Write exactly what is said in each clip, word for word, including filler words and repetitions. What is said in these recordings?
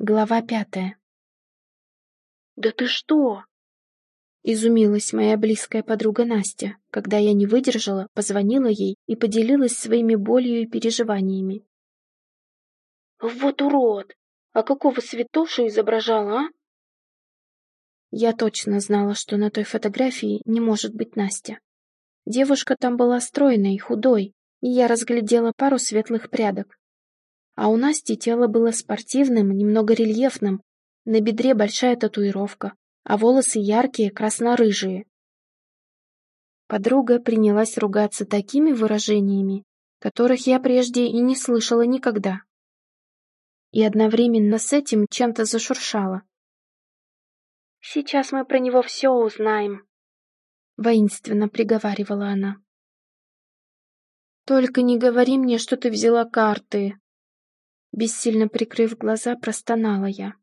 Глава пятая. «Да ты что?» — изумилась моя близкая подруга Настя, когда я не выдержала, позвонила ей и поделилась своими болью и переживаниями. «Вот урод! А какого святошу изображала, а?» Я точно знала, что на той фотографии не может быть Настя. Девушка там была стройной, худой, и я разглядела пару светлых прядок. А у Насти тело было спортивным, немного рельефным, на бедре большая татуировка, а волосы яркие, красно-рыжие. Подруга принялась ругаться такими выражениями, которых я прежде и не слышала никогда. И одновременно с этим чем-то зашуршала. «Сейчас мы про него все узнаем», — воинственно приговаривала она. «Только не говори мне, что ты взяла карты!» Бессильно прикрыв глаза, простонала я.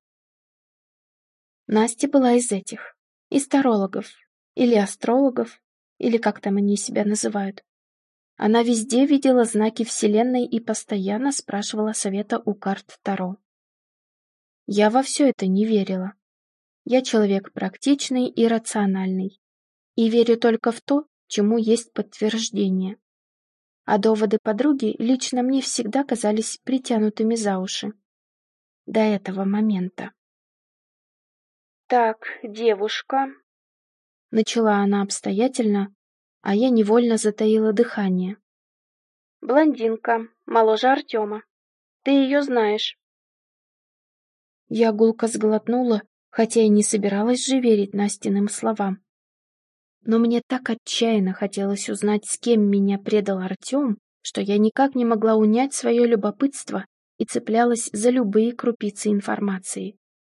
Настя была из этих, из тарологов, или астрологов, или как там они себя называют. Она везде видела знаки Вселенной и постоянно спрашивала совета у карт Таро. Я во все это не верила. Я человек практичный и рациональный, и верю только в то, чему есть подтверждение. А доводы подруги лично мне всегда казались притянутыми за уши. До этого момента. «Так, девушка...» Начала она обстоятельно, а я невольно затаила дыхание. «Блондинка, моложе Артема. Ты ее знаешь». Я гулко сглотнула, хотя и не собиралась же верить Настиным словам. Но мне так отчаянно хотелось узнать, с кем меня предал Артем, что я никак не могла унять свое любопытство и цеплялась за любые крупицы информации.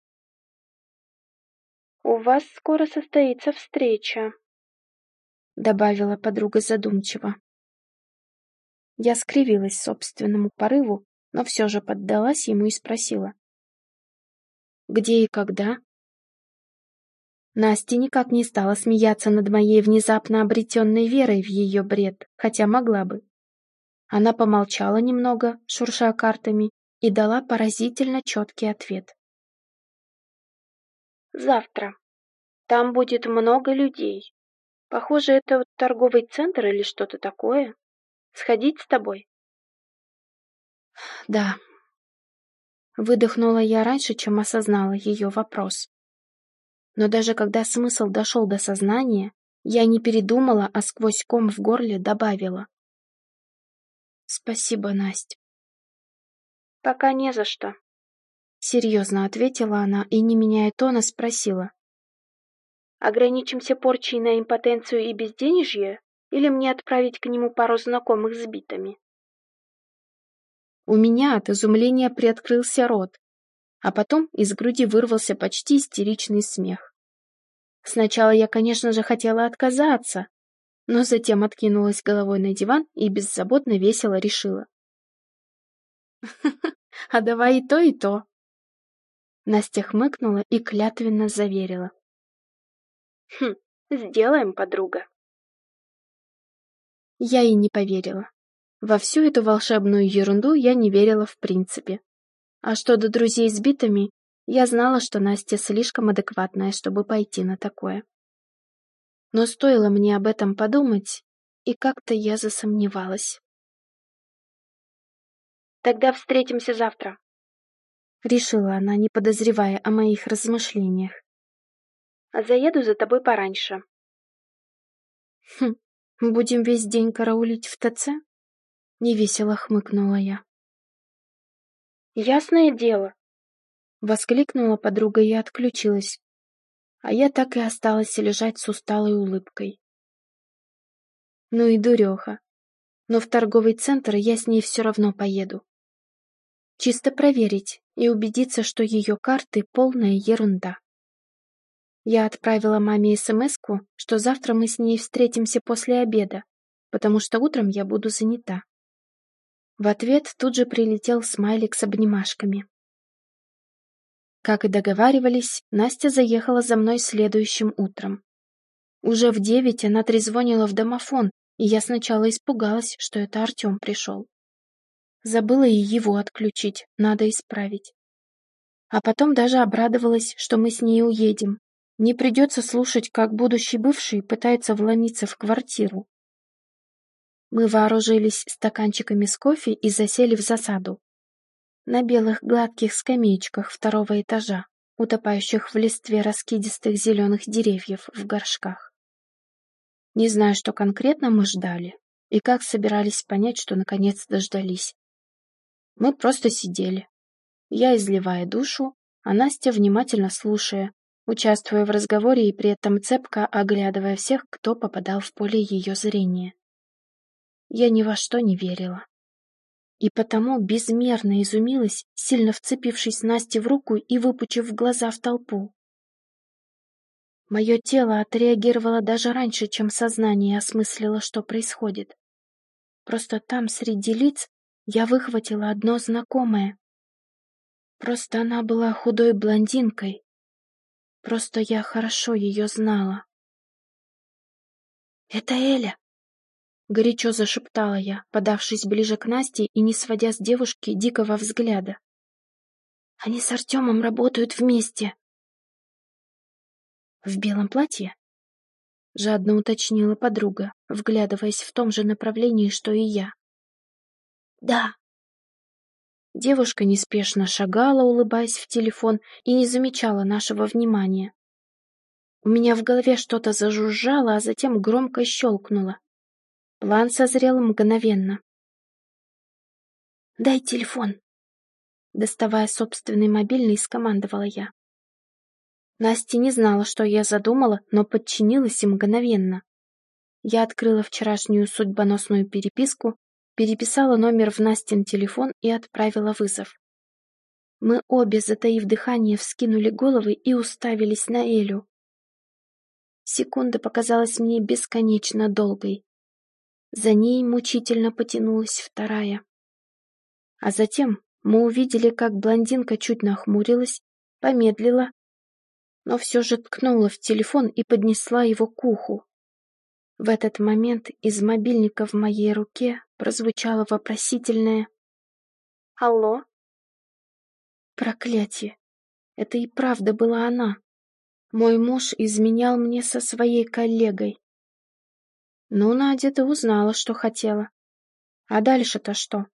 «У вас скоро состоится встреча», — добавила подруга задумчиво. Я скривилась собственному порыву, но все же поддалась ему и спросила. «Где и когда?» Настя никак не стала смеяться над моей внезапно обретенной верой в ее бред, хотя могла бы. Она помолчала немного, шурша картами, и дала поразительно четкий ответ. «Завтра. Там будет много людей. Похоже, это вот торговый центр или что-то такое. Сходить с тобой?» «Да». Выдохнула я раньше, чем осознала ее вопрос. Но даже когда смысл дошел до сознания, я не передумала, а сквозь ком в горле добавила. «Спасибо, Настя». «Пока не за что», — серьезно ответила она и, не меняя тона, спросила. «Ограничимся порчей на импотенцию и безденежье, или мне отправить к нему пару знакомых с битами?» У меня от изумления приоткрылся рот, а потом из груди вырвался почти истеричный смех. Сначала я, конечно же, хотела отказаться, но затем откинулась головой на диван и беззаботно весело решила. «А давай и то, и то». Настя хмыкнула и клятвенно заверила. «Хм, сделаем, подруга». Я и не поверила. Во всю эту волшебную ерунду я не верила в принципе. А что до друзей с битами, я знала, что Настя слишком адекватная, чтобы пойти на такое. Но стоило мне об этом подумать, и как-то я засомневалась. «Тогда встретимся завтра», — решила она, не подозревая о моих размышлениях. «а заеду за тобой пораньше». «Хм, будем весь день караулить в ТЦ?» — невесело хмыкнула я. «Ясное дело», — воскликнула подруга и отключилась. А я так и осталась лежать с усталой улыбкой. Ну и дуреха. Но в торговый центр я с ней все равно поеду. Чисто проверить и убедиться, что ее карты — полная ерунда. Я отправила маме смс-ку, что завтра мы с ней встретимся после обеда, потому что утром я буду занята. В ответ тут же прилетел смайлик с обнимашками. Как и договаривались, Настя заехала за мной следующим утром. Уже в девять она трезвонила в домофон, и я сначала испугалась, что это Артем пришел. Забыла и его отключить, надо исправить. А потом даже обрадовалась, что мы с ней уедем. Не придется слушать, как будущий бывший пытается вломиться в квартиру. Мы вооружились стаканчиками с кофе и засели в засаду. На белых гладких скамеечках второго этажа, утопающих в листве раскидистых зеленых деревьев в горшках. Не знаю, что конкретно мы ждали, и как собирались понять, что наконец дождались. Мы просто сидели. Я изливая душу, а Настя внимательно слушая, участвуя в разговоре и при этом цепко оглядывая всех, кто попадал в поле ее зрения. Я ни во что не верила. И потому безмерно изумилась, сильно вцепившись Насте в руку и выпучив глаза в толпу. Мое тело отреагировало даже раньше, чем сознание осмыслило, что происходит. Просто там, среди лиц, я выхватила одно знакомое. Просто она была худой блондинкой. Просто я хорошо ее знала. «Это Эля!» — горячо зашептала я, подавшись ближе к Насте и не сводя с девушки дикого взгляда. «Они с Артемом работают вместе!» «В белом платье?» — жадно уточнила подруга, вглядываясь в том же направлении, что и я. «Да!» Девушка неспешно шагала, улыбаясь в телефон, и не замечала нашего внимания. У меня в голове что-то зажужжало, а затем громко щелкнуло. План созрел мгновенно. «Дай телефон!» Доставая собственный мобильный, скомандовала я. Настя не знала, что я задумала, но подчинилась и мгновенно. Я открыла вчерашнюю судьбоносную переписку, переписала номер в Настин телефон и отправила вызов. Мы обе, затаив дыхание, вскинули головы и уставились на Элю. Секунда показалась мне бесконечно долгой. За ней мучительно потянулась вторая. А затем мы увидели, как блондинка чуть нахмурилась, помедлила, но все же ткнула в телефон и поднесла его к уху. В этот момент из мобильника в моей руке прозвучало вопросительное «Алло?» Проклятие! Это и правда была она. Мой муж изменял мне со своей коллегой. Ну, Надя, ты узнала, что хотела. А дальше-то что?